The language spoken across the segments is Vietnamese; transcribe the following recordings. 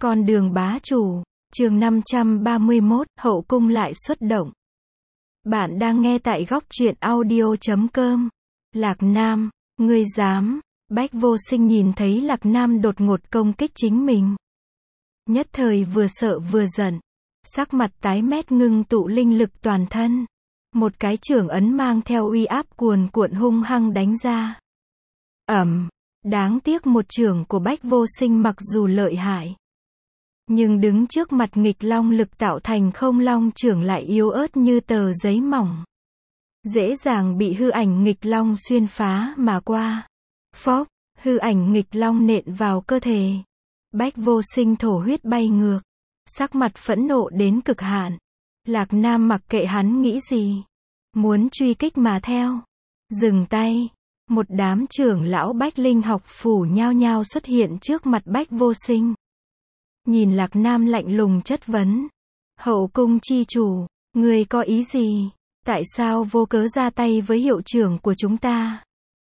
Con đường bá chủ, chương 531, hậu cung lại xuất động. Bạn đang nghe tại góc truyện audio.com. Lạc Nam, ngươi dám? Bách Vô Sinh nhìn thấy Lạc Nam đột ngột công kích chính mình. Nhất thời vừa sợ vừa giận. Sắc mặt tái mét ngưng tụ linh lực toàn thân. Một cái chưởng ấn mang theo uy áp cuồn cuộn hung hăng đánh ra. Đáng tiếc một chưởng của Bách Vô Sinh mặc dù lợi hại, nhưng đứng trước mặt nghịch long lực tạo thành không long chưởng lại yếu ớt như tờ giấy mỏng. Dễ dàng bị hư ảnh nghịch long xuyên phá mà qua. Phốc, hư ảnh nghịch long nện vào cơ thể. Bách Vô Sinh thổ huyết bay ngược. Sắc mặt phẫn nộ đến cực hạn. Lạc Nam mặc kệ hắn nghĩ gì, muốn truy kích mà theo. Dừng tay. Một đám trưởng lão Bách Linh học phủ nhao nhao xuất hiện trước mặt Bách Vô Sinh. Nhìn Lạc Nam lạnh lùng chất vấn. Hậu cung chi chủ, ngươi có ý gì? Tại sao vô cớ ra tay với hiệu trưởng của chúng ta?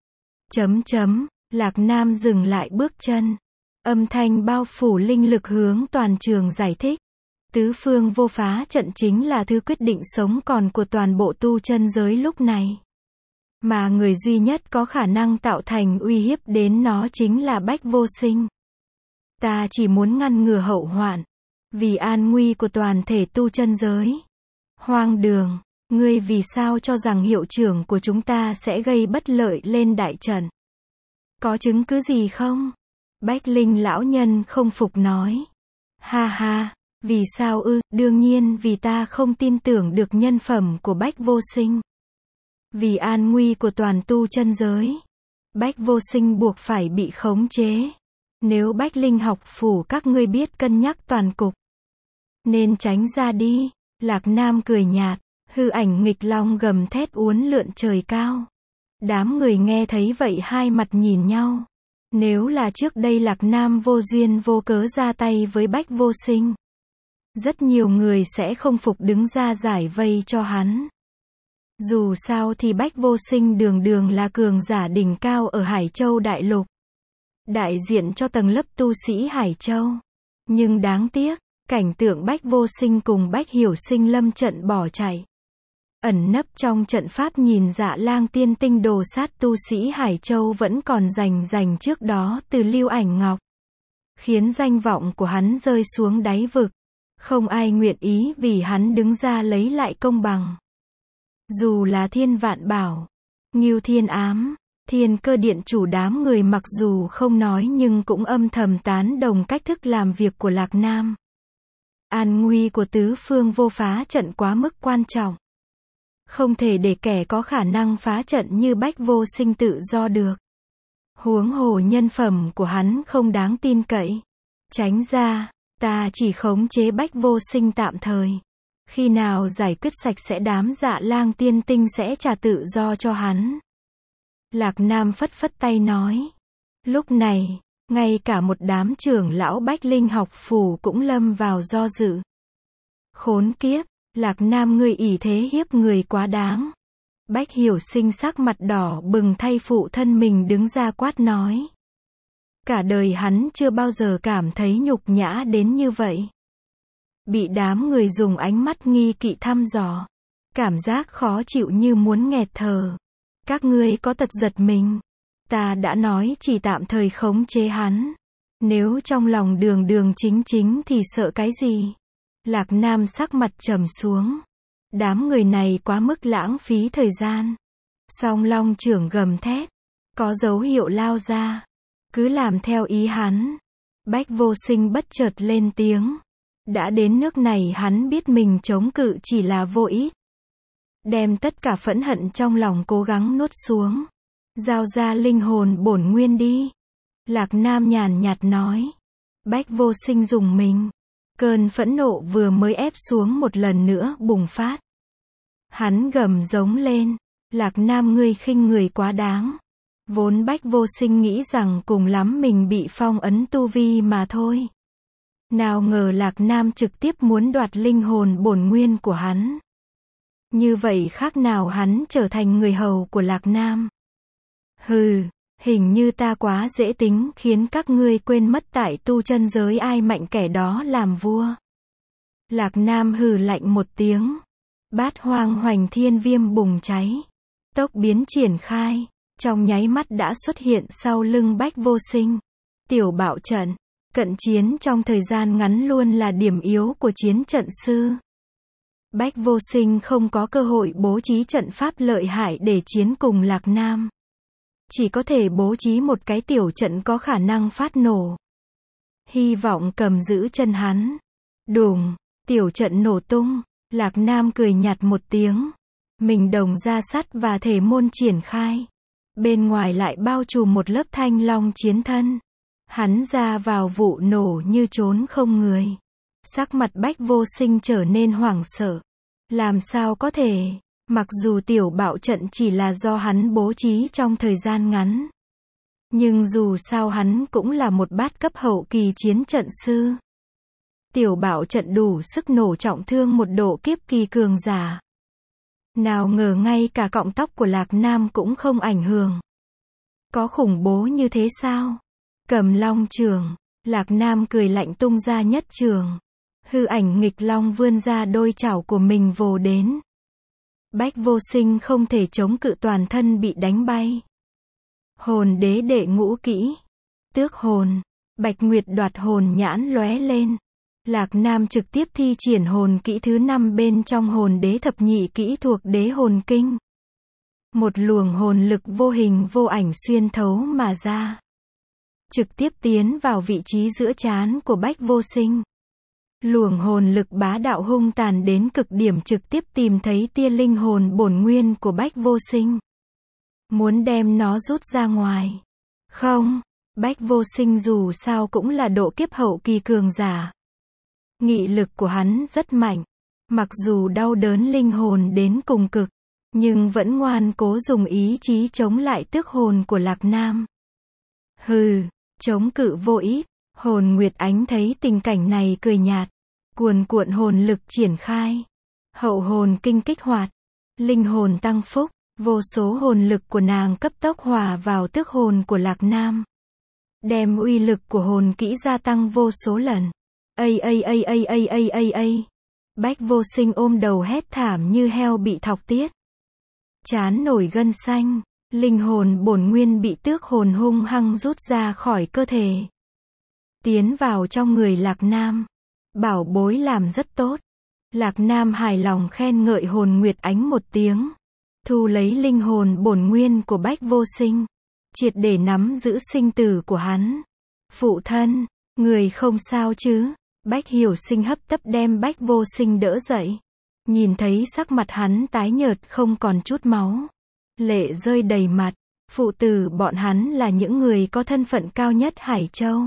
Lạc Nam dừng lại bước chân. Âm thanh bao phủ linh lực hướng toàn trường giải thích. Tứ phương vô phá trận chính là thứ quyết định sống còn của toàn bộ tu chân giới lúc này. Mà người duy nhất có khả năng tạo thành uy hiếp đến nó chính là Bách Vô Sinh. Ta chỉ muốn ngăn ngừa hậu hoạn, vì an nguy của toàn thể tu chân giới. Hoang đường, ngươi vì sao cho rằng hiệu trưởng của chúng ta sẽ gây bất lợi lên đại trận? Có chứng cứ gì không? Bách Linh lão nhân không phục nói. Ha ha, vì sao ư? Đương nhiên vì ta không tin tưởng được nhân phẩm của Bách Vô Sinh. Vì an nguy của toàn tu chân giới, Bách Vô Sinh buộc phải bị khống chế. Nếu Bách Linh học phủ các ngươi biết cân nhắc toàn cục, nên tránh ra đi. Lạc Nam cười nhạt, hư ảnh nghịch long gầm thét uốn lượn trời cao. Đám người nghe thấy vậy hai mặt nhìn nhau. Nếu là trước đây Lạc Nam vô duyên vô cớ ra tay với Bách Vô Sinh, rất nhiều người sẽ không phục đứng ra giải vây cho hắn. Dù sao thì Bách Vô Sinh đường đường là cường giả đỉnh cao ở Hải Châu Đại Lục, đại diện cho tầng lớp tu sĩ Hải Châu. Nhưng đáng tiếc, cảnh tượng Bách Vô Sinh cùng Bách Hiểu Sinh lâm trận bỏ chạy, ẩn nấp trong trận pháp nhìn Dạ Lang tiên tinh đồ sát tu sĩ Hải Châu vẫn còn rành trước đó từ Lưu Ảnh Ngọc, khiến danh vọng của hắn rơi xuống đáy vực. Không ai nguyện ý vì hắn đứng ra lấy lại công bằng. Dù là Thiên Vạn Bảo, Ngưu Thiên Ám, Thiên Cơ Điện chủ đám người mặc dù không nói nhưng cũng âm thầm tán đồng cách thức làm việc của Lạc Nam. An nguy của tứ phương vô phá trận quá mức quan trọng. Không thể để kẻ có khả năng phá trận như Bách Vô Sinh tự do được. Huống hồ nhân phẩm của hắn không đáng tin cậy. Tránh ra, ta chỉ khống chế Bách Vô Sinh tạm thời. Khi nào giải quyết sạch sẽ đám Dạ Lang tiên tinh sẽ trả tự do cho hắn. Lạc Nam phất phất tay nói. Lúc này, ngay cả một đám trưởng lão Bách Linh học phủ cũng lâm vào do dự. Khốn kiếp, Lạc Nam ngươi ỷ thế hiếp người quá đáng. Bách Hiểu Sinh sắc mặt đỏ bừng thay phụ thân mình đứng ra quát nói. Cả đời hắn chưa bao giờ cảm thấy nhục nhã đến như vậy. Bị đám người dùng ánh mắt nghi kỵ thăm dò. Cảm giác khó chịu như muốn nghẹt thở. Các ngươi có tật giật mình. Ta đã nói chỉ tạm thời khống chế hắn. Nếu trong lòng đường chính thì sợ cái gì? Lạc Nam sắc mặt trầm xuống. Đám người này quá mức lãng phí thời gian. Song long trưởng gầm thét. Có dấu hiệu lao ra. Cứ làm theo ý hắn. Bách Vô Sinh bất chợt lên tiếng. Đã đến nước này hắn biết mình chống cự chỉ là vô ích. Đem tất cả phẫn hận trong lòng cố gắng nuốt xuống. Giao ra linh hồn bổn nguyên đi. Lạc Nam nhàn nhạt nói. Bách Vô Sinh rùng mình. Cơn phẫn nộ vừa mới ép xuống một lần nữa bùng phát. Hắn gầm giống lên. Lạc Nam ngươi khinh người quá đáng. Vốn Bách Vô Sinh nghĩ rằng cùng lắm mình bị phong ấn tu vi mà thôi. Nào ngờ Lạc Nam trực tiếp muốn đoạt linh hồn bổn nguyên của hắn. Như vậy khác nào hắn trở thành người hầu của Lạc Nam. Hừ, Hình như ta quá dễ tính khiến các ngươi quên mất tại tu chân giới ai mạnh kẻ đó làm vua. Lạc Nam hừ lạnh một tiếng. Bát hoang hoành thiên viêm bùng cháy. Tốc biến triển khai. Trong nháy mắt đã xuất hiện sau lưng Bách Vô Sinh. Tiểu bạo trận. Cận chiến trong thời gian ngắn luôn là điểm yếu của chiến trận sư. Bách Vô Sinh không có cơ hội bố trí trận pháp lợi hại để chiến cùng Lạc Nam. Chỉ có thể bố trí một cái tiểu trận có khả năng phát nổ. Hy vọng cầm giữ chân hắn. Đùng, tiểu trận nổ tung. Lạc Nam cười nhạt một tiếng. Mình đồng ra sắt và thể môn triển khai. Bên ngoài lại bao trùm một lớp thanh long chiến thân. Hắn ra vào vụ nổ như trốn không người. Sắc mặt Bách Vô Sinh trở nên hoảng sợ. Làm sao có thể, mặc dù tiểu bạo trận chỉ là do hắn bố trí trong thời gian ngắn. Nhưng dù sao hắn cũng là một bát cấp hậu kỳ chiến trận sư. Tiểu bạo trận đủ sức nổ trọng thương một độ kiếp kỳ cường giả. Nào ngờ ngay cả cọng tóc của Lạc Nam cũng không ảnh hưởng. Có khủng bố như thế sao? Cầm long trường, Lạc Nam cười lạnh tung ra nhất trường. Hư ảnh nghịch long vươn ra đôi chảo của mình vồ đến. Bách Vô Sinh không thể chống cự, toàn thân bị đánh bay. Hồn đế đệ ngũ kỹ. Tước hồn. Bạch Nguyệt đoạt hồn nhãn lóe lên. Lạc Nam trực tiếp thi triển hồn kỹ thứ 5 bên trong hồn đế thập nhị kỹ thuộc đế hồn kinh. Một luồng hồn lực vô hình vô ảnh xuyên thấu mà ra. Trực tiếp tiến vào vị trí giữa trán của Bách Vô Sinh. Luồng hồn lực bá đạo hung tàn đến cực điểm, trực tiếp tìm thấy tia linh hồn bổn nguyên của Bách Vô Sinh. Muốn đem nó rút ra ngoài. Không, Bách Vô Sinh dù sao cũng là độ kiếp hậu kỳ cường giả. Nghị lực của hắn rất mạnh. Mặc dù đau đớn linh hồn đến cùng cực, nhưng vẫn ngoan cố dùng ý chí chống lại tước hồn của Lạc Nam. Hừ, chống cự vô ích. Hồn Nguyệt Ánh thấy tình cảnh này cười nhạt. Cuồn cuộn hồn lực triển khai. Hậu hồn kinh kích hoạt. Linh hồn tăng phúc. Vô số hồn lực của nàng cấp tốc hòa vào tước hồn của Lạc Nam. Đem uy lực của hồn kỹ gia tăng vô số lần. Bách Vô Sinh ôm đầu hét thảm như heo bị thọc tiết. Chán nổi gân xanh. Linh hồn bổn nguyên bị tước hồn hung hăng rút ra khỏi cơ thể. Tiến vào trong người Lạc Nam. Bảo bối làm rất tốt. Lạc Nam hài lòng khen ngợi Hồn Nguyệt Ánh một tiếng. Thu lấy linh hồn bổn nguyên của Bách Vô Sinh. Triệt để nắm giữ sinh tử của hắn. Phụ thân, người không sao chứ? Bách Hiểu Sinh hấp tấp đem Bách Vô Sinh đỡ dậy. Nhìn thấy sắc mặt hắn tái nhợt không còn chút máu. Lệ rơi đầy mặt. Phụ tử bọn hắn là những người có thân phận cao nhất Hải Châu.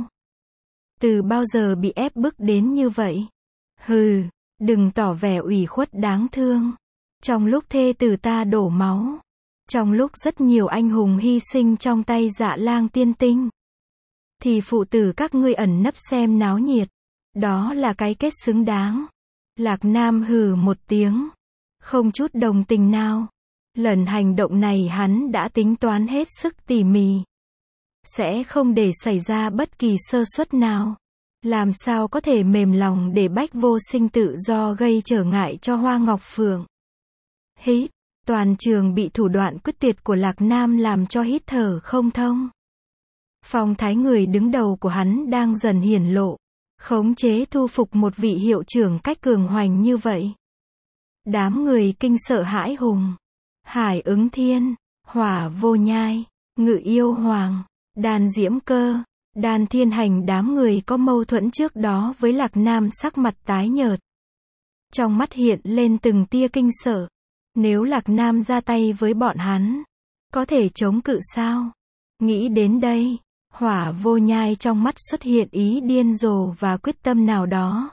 Từ bao giờ bị ép bức đến như vậy? Hừ, đừng tỏ vẻ ủy khuất đáng thương. Trong lúc thê tử ta đổ máu. Trong lúc rất nhiều anh hùng hy sinh trong tay Dạ Lang tiên tinh. Thì phụ tử các ngươi ẩn nấp xem náo nhiệt. Đó là cái kết xứng đáng. Lạc Nam hừ một tiếng. Không chút đồng tình nào. Lần hành động này hắn đã tính toán hết sức tỉ mỉ. Sẽ không để xảy ra bất kỳ sơ suất nào. Làm sao có thể mềm lòng để Bách Vô Sinh tự do gây trở ngại cho Hoa Ngọc Phượng. Hít, toàn trường bị thủ đoạn quyết tuyệt của Lạc Nam làm cho hít thở không thông. Phong thái người đứng đầu của hắn đang dần hiển lộ. Khống chế thu phục một vị hiệu trưởng cách cường hoành như vậy. Đám người kinh sợ hãi hùng. Hải Ứng Thiên, Hỏa Vô Nhai, Ngự Yêu Hoàng, Đan Diễm Cơ, Đan Thiên Hành, đám người có mâu thuẫn trước đó với Lạc Nam sắc mặt tái nhợt. Trong mắt hiện lên từng tia kinh sợ. Nếu Lạc Nam ra tay với bọn hắn, có thể chống cự sao? Nghĩ đến đây, Hỏa Vô Nhai trong mắt xuất hiện ý điên rồ và quyết tâm nào đó.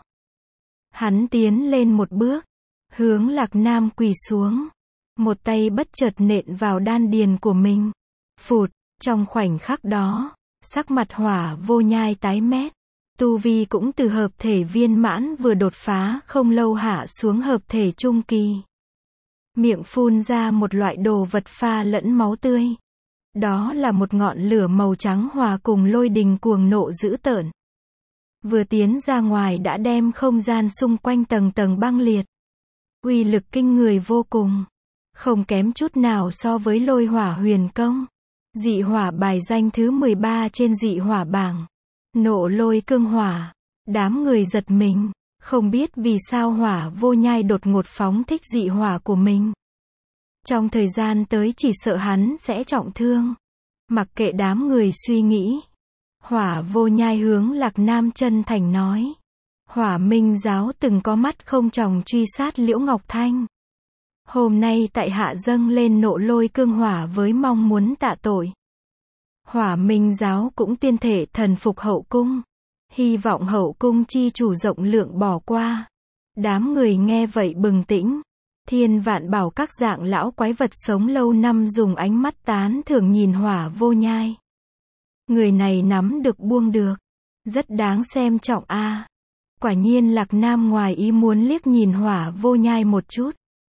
Hắn tiến lên một bước, hướng Lạc Nam quỳ xuống. Một tay bất chợt nện vào đan điền của mình. Phụt, trong khoảnh khắc đó, sắc mặt Hỏa Vô Nhai tái mét. Tu vi cũng từ hợp thể viên mãn vừa đột phá không lâu hạ xuống hợp thể trung kỳ. Miệng phun ra một loại đồ vật pha lẫn máu tươi. Đó là một ngọn lửa màu trắng hòa cùng lôi đình cuồng nộ dữ tợn. Vừa tiến ra ngoài đã đem không gian xung quanh tầng tầng băng liệt. Uy lực kinh người vô cùng. Không kém chút nào so với lôi hỏa huyền công. Dị hỏa bài danh thứ 13 trên dị hỏa bảng. Nộ lôi cương hỏa. Đám người giật mình. Không biết vì sao Hỏa Vô Nhai đột ngột phóng thích dị hỏa của mình. Trong thời gian tới chỉ sợ hắn sẽ trọng thương. Mặc kệ đám người suy nghĩ. Hỏa Vô Nhai hướng Lạc Nam chân thành nói. Hỏa Minh giáo từng có mắt không tròng truy sát Liễu Ngọc Thanh. Hôm nay tại hạ dâng lên nộ lôi cương hỏa với mong muốn tạ tội. Hỏa Minh giáo cũng tuyên thể thần phục hậu cung. Hy vọng hậu cung chi chủ rộng lượng bỏ qua. Đám người nghe vậy bừng tỉnh. Thiên Vạn Bảo các dạng lão quái vật sống lâu năm dùng ánh mắt tán thưởng nhìn Hỏa Vô Nhai. Người này nắm được buông được. Rất đáng xem trọng a. Quả nhiên Lạc Nam ngoài ý muốn liếc nhìn Hỏa Vô Nhai một chút.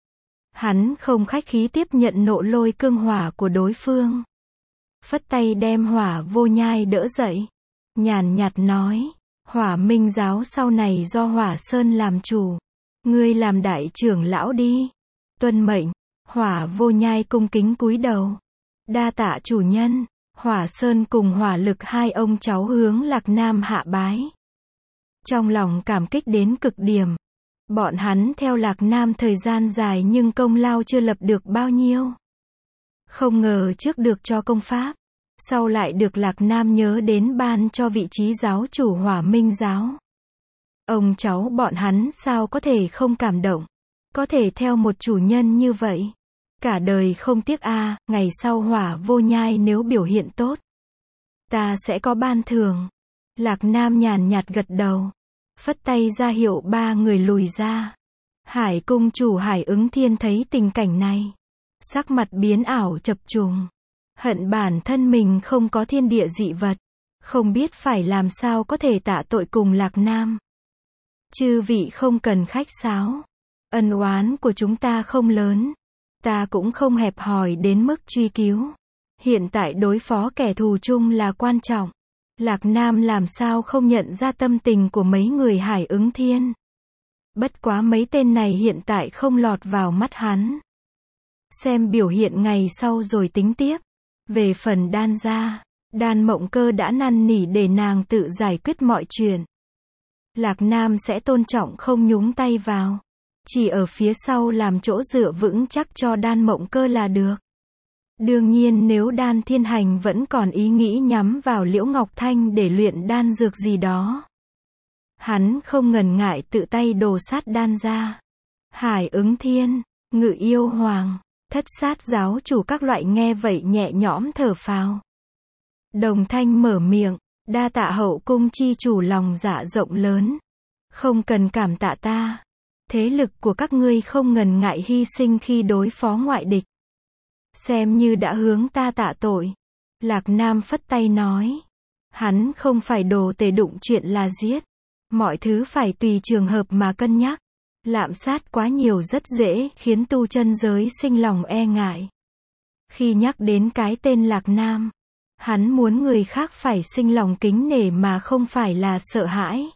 Hắn không khách khí tiếp nhận nộ lôi cương hỏa của đối phương. Phất tay đem Hỏa Vô Nhai đỡ dậy. Nhàn nhạt nói, Hỏa Minh giáo sau này do Hỏa Sơn làm chủ. Ngươi làm đại trưởng lão đi. Tuân mệnh. Hỏa Vô Nhai cung kính cúi đầu. Đa tạ chủ nhân. Hỏa Sơn cùng Hỏa Lực hai ông cháu hướng Lạc Nam hạ bái. Trong lòng cảm kích đến cực điểm. Bọn hắn theo Lạc Nam thời gian dài nhưng công lao chưa lập được bao nhiêu. Không ngờ trước được cho công pháp. Sau lại được Lạc Nam nhớ đến ban cho vị trí giáo chủ Hỏa Minh giáo. Ông cháu bọn hắn sao có thể không cảm động. Có thể theo một chủ nhân như vậy. Cả đời không tiếc a. Ngày sau Hỏa Vô Nhai nếu biểu hiện tốt. Ta sẽ có ban thưởng. Lạc Nam nhàn nhạt gật đầu. Phất tay ra hiệu ba người lùi ra. Hải cung chủ Hải Ứng Thiên thấy tình cảnh này. Sắc mặt biến ảo chập trùng. Hận bản thân mình không có thiên địa dị vật. Không biết phải làm sao có thể tạ tội cùng Lạc Nam. Chư vị không cần khách sáo. Ân oán của chúng ta không lớn. Ta cũng không hẹp hòi đến mức truy cứu. Hiện tại đối phó kẻ thù chung là quan trọng. Lạc Nam làm sao không nhận ra tâm tình của mấy người Hải Ứng Thiên. Bất quá mấy tên này hiện tại không lọt vào mắt hắn. Xem biểu hiện ngày sau rồi tính tiếp. Về phần Đan gia, Đan Mộng Cơ đã năn nỉ để nàng tự giải quyết mọi chuyện. Lạc Nam sẽ tôn trọng không nhúng tay vào. Chỉ ở phía sau làm chỗ dựa vững chắc cho Đan Mộng Cơ là được. Đương nhiên nếu Đan Thiên Hành vẫn còn ý nghĩ nhắm vào Liễu Ngọc Thanh để luyện đan dược gì đó. Hắn không ngần ngại tự tay đồ sát Đan gia. Hải Ứng Thiên, Ngự Yêu Hoàng, Thất Sát giáo chủ các loại nghe vậy nhẹ nhõm thở phào. Đồng thanh mở miệng, đa tạ hậu cung chi chủ lòng dạ rộng lớn. Không cần cảm tạ ta. Thế lực của các ngươi không ngần ngại hy sinh khi đối phó ngoại địch. Xem như đã hướng ta tạ tội. Lạc Nam phất tay nói. Hắn không phải đồ tể đụng chuyện là giết. Mọi thứ phải tùy trường hợp mà cân nhắc. Lạm sát quá nhiều rất dễ khiến tu chân giới sinh lòng e ngại. Khi nhắc đến cái tên Lạc Nam, hắn muốn người khác phải sinh lòng kính nể mà không phải là sợ hãi.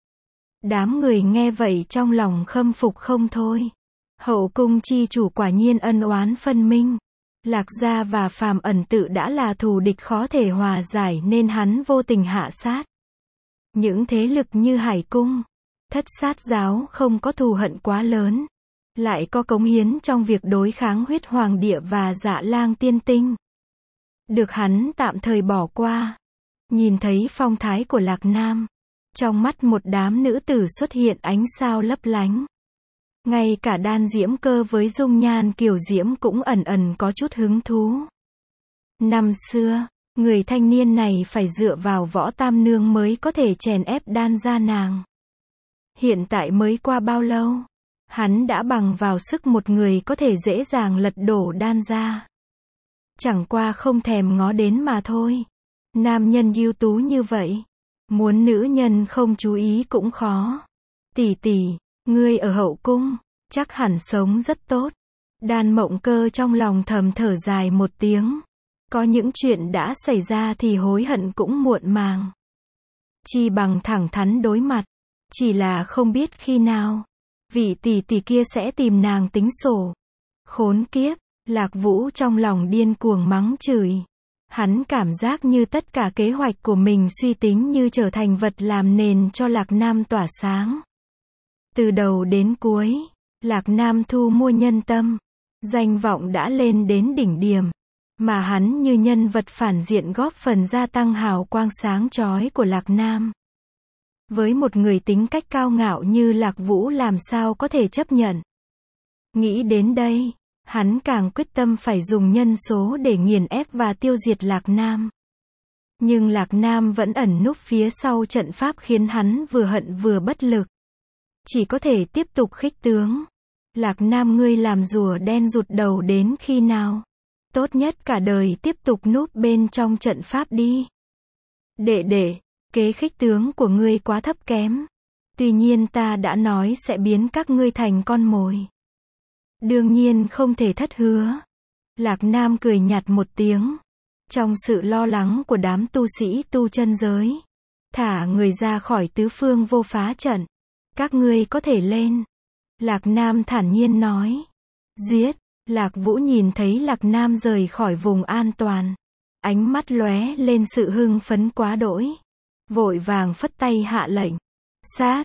Đám người nghe vậy trong lòng khâm phục không thôi. Hậu cung chi chủ quả nhiên ân oán phân minh. Lạc gia và Phàm Ẩn Tự đã là thù địch khó thể hòa giải nên hắn vô tình hạ sát. Những thế lực như Hải cung, Thất Sát giáo không có thù hận quá lớn. Lại có cống hiến trong việc đối kháng Huyết Hoàng Địa và Dạ Lang Tiên Tinh. Được hắn tạm thời bỏ qua. Nhìn thấy phong thái của Lạc Nam. Trong mắt một đám nữ tử xuất hiện ánh sao lấp lánh. Ngay cả Đan Diễm Cơ với dung nhan kiều diễm cũng ẩn ẩn có chút hứng thú. Năm xưa, người thanh niên này phải dựa vào Võ Tam Nương mới có thể chèn ép Đan gia nàng. Hiện tại mới qua bao lâu, hắn đã bằng vào sức một người có thể dễ dàng lật đổ Đan gia. Chẳng qua không thèm ngó đến mà thôi. Nam nhân ưu tú như vậy, muốn nữ nhân không chú ý cũng khó. Tỷ tỷ, ngươi ở hậu cung, chắc hẳn sống rất tốt. Đan Mộng Cơ trong lòng thầm thở dài một tiếng. Có những chuyện đã xảy ra thì hối hận cũng muộn màng. Chi bằng thẳng thắn đối mặt. Chỉ là không biết khi nào vị tỷ tỷ kia sẽ tìm nàng tính sổ. Khốn kiếp, Lạc Vũ trong lòng điên cuồng mắng chửi. Hắn cảm giác như tất cả kế hoạch của mình suy tính như trở thành vật làm nền cho Lạc Nam tỏa sáng. Từ đầu đến cuối, Lạc Nam thu mua nhân tâm. Danh vọng đã lên đến đỉnh điểm. Mà hắn như nhân vật phản diện góp phần gia tăng hào quang sáng chói của Lạc Nam. Với một người tính cách cao ngạo như Lạc Vũ làm sao có thể chấp nhận. Nghĩ đến đây, hắn càng quyết tâm phải dùng nhân số để nghiền ép và tiêu diệt Lạc Nam. Nhưng Lạc Nam vẫn ẩn núp phía sau trận pháp khiến hắn vừa hận vừa bất lực. Chỉ có thể tiếp tục khích tướng. Lạc Nam ngươi làm rùa đen rụt đầu đến khi nào? Tốt nhất cả đời tiếp tục núp bên trong trận pháp đi. Đệ, kế khích tướng của ngươi quá thấp kém. Tuy nhiên ta đã nói sẽ biến các ngươi thành con mồi. Đương nhiên không thể thất hứa. Lạc Nam cười nhạt một tiếng. Trong sự lo lắng của đám tu sĩ tu chân giới, thả người ra khỏi tứ phương vô phá trận. Các ngươi có thể lên. Lạc Nam thản nhiên nói. Giết. Lạc Vũ nhìn thấy Lạc Nam rời khỏi vùng an toàn. Ánh mắt lóe lên sự hưng phấn quá đỗi. Vội vàng phất tay hạ lệnh. Sát.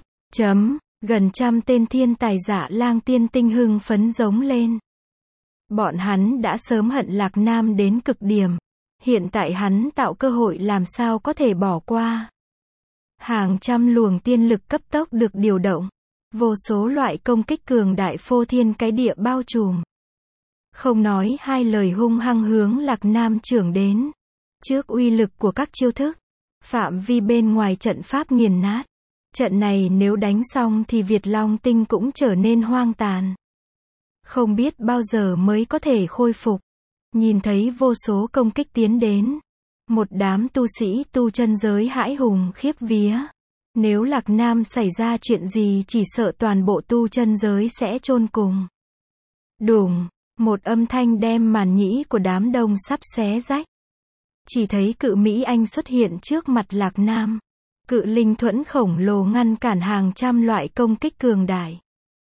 Gần 100 tên thiên tài Dạ Lang tiên tinh hưng phấn giống lên. Bọn hắn đã sớm hận Lạc Nam đến cực điểm. Hiện tại hắn tạo cơ hội làm sao có thể bỏ qua. Hàng trăm luồng tiên lực cấp tốc được điều động. Vô số loại công kích cường đại phô thiên cái địa bao trùm. Không nói hai lời hung hăng hướng Lạc Nam chưởng đến. Trước uy lực của các chiêu thức, phạm vi bên ngoài trận pháp nghiền nát. Trận này nếu đánh xong thì Việt Long Tinh cũng trở nên hoang tàn. Không biết bao giờ mới có thể khôi phục. Nhìn thấy vô số công kích tiến đến. Một đám tu sĩ tu chân giới hãi hùng khiếp vía. Nếu Lạc Nam xảy ra chuyện gì chỉ sợ toàn bộ tu chân giới sẽ chôn cùng. Đùng, một âm thanh đem màn nhĩ của đám đông sắp xé rách. Chỉ thấy cự Mỹ Anh xuất hiện trước mặt Lạc Nam. Cự linh thuẫn khổng lồ ngăn cản hàng trăm loại công kích cường đại.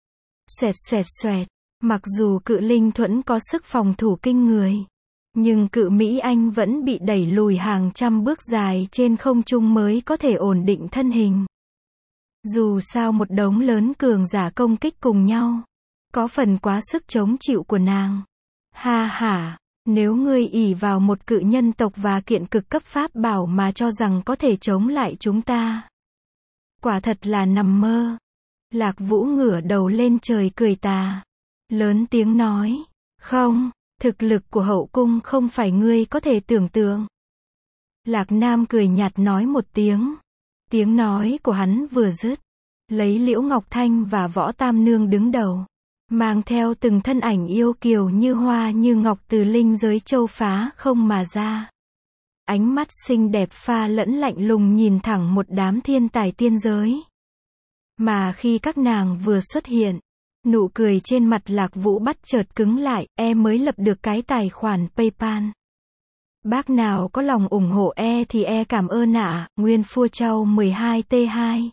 Xoẹt. Mặc dù cự linh thuẫn có sức phòng thủ kinh người, nhưng cự Mỹ Anh vẫn bị đẩy lùi hàng trăm bước dài trên không trung mới có thể ổn định thân hình. Dù sao một đống lớn cường giả công kích cùng nhau, có phần quá sức chống chịu của nàng. Ha ha, nếu ngươi ỷ vào một cự nhân tộc và kiện cực cấp pháp bảo mà cho rằng có thể chống lại chúng ta, quả thật là nằm mơ. Lạc Vũ ngửa đầu lên trời cười tà, lớn tiếng nói, không, thực lực của hậu cung không phải ngươi có thể tưởng tượng. Lạc Nam cười nhạt nói một tiếng. Tiếng nói của hắn vừa dứt, lấy Liễu Ngọc Thanh và Võ Tam Nương đứng đầu, mang theo từng thân ảnh yêu kiều như hoa như ngọc từ linh giới châu phá không mà ra. Ánh mắt xinh đẹp pha lẫn lạnh lùng nhìn thẳng một đám thiên tài tiên giới. Mà khi các nàng vừa xuất hiện, nụ cười trên mặt Lạc Vũ bắt chợt cứng lại, mới lập được cái tài khoản PayPal. Bác nào có lòng ủng hộ thì cảm ơn ạ. Nguyên Phua Châu 12T2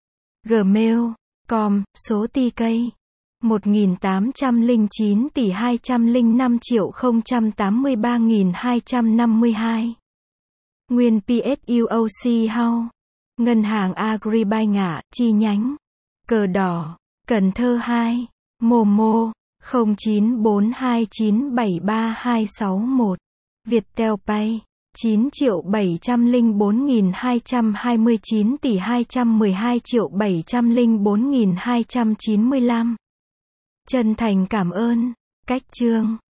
Gmail.com, số TK 1809 tỷ 205 triệu 083.252. Nguyên PSUOC House, Ngân hàng Agribank ạ, chi nhánh Cờ Đỏ, Cần Thơ 2, Momo 0942973261, Viettel Pay 9.704.229 tỷ 212.704.295. Chân thành cảm ơn. Cách chương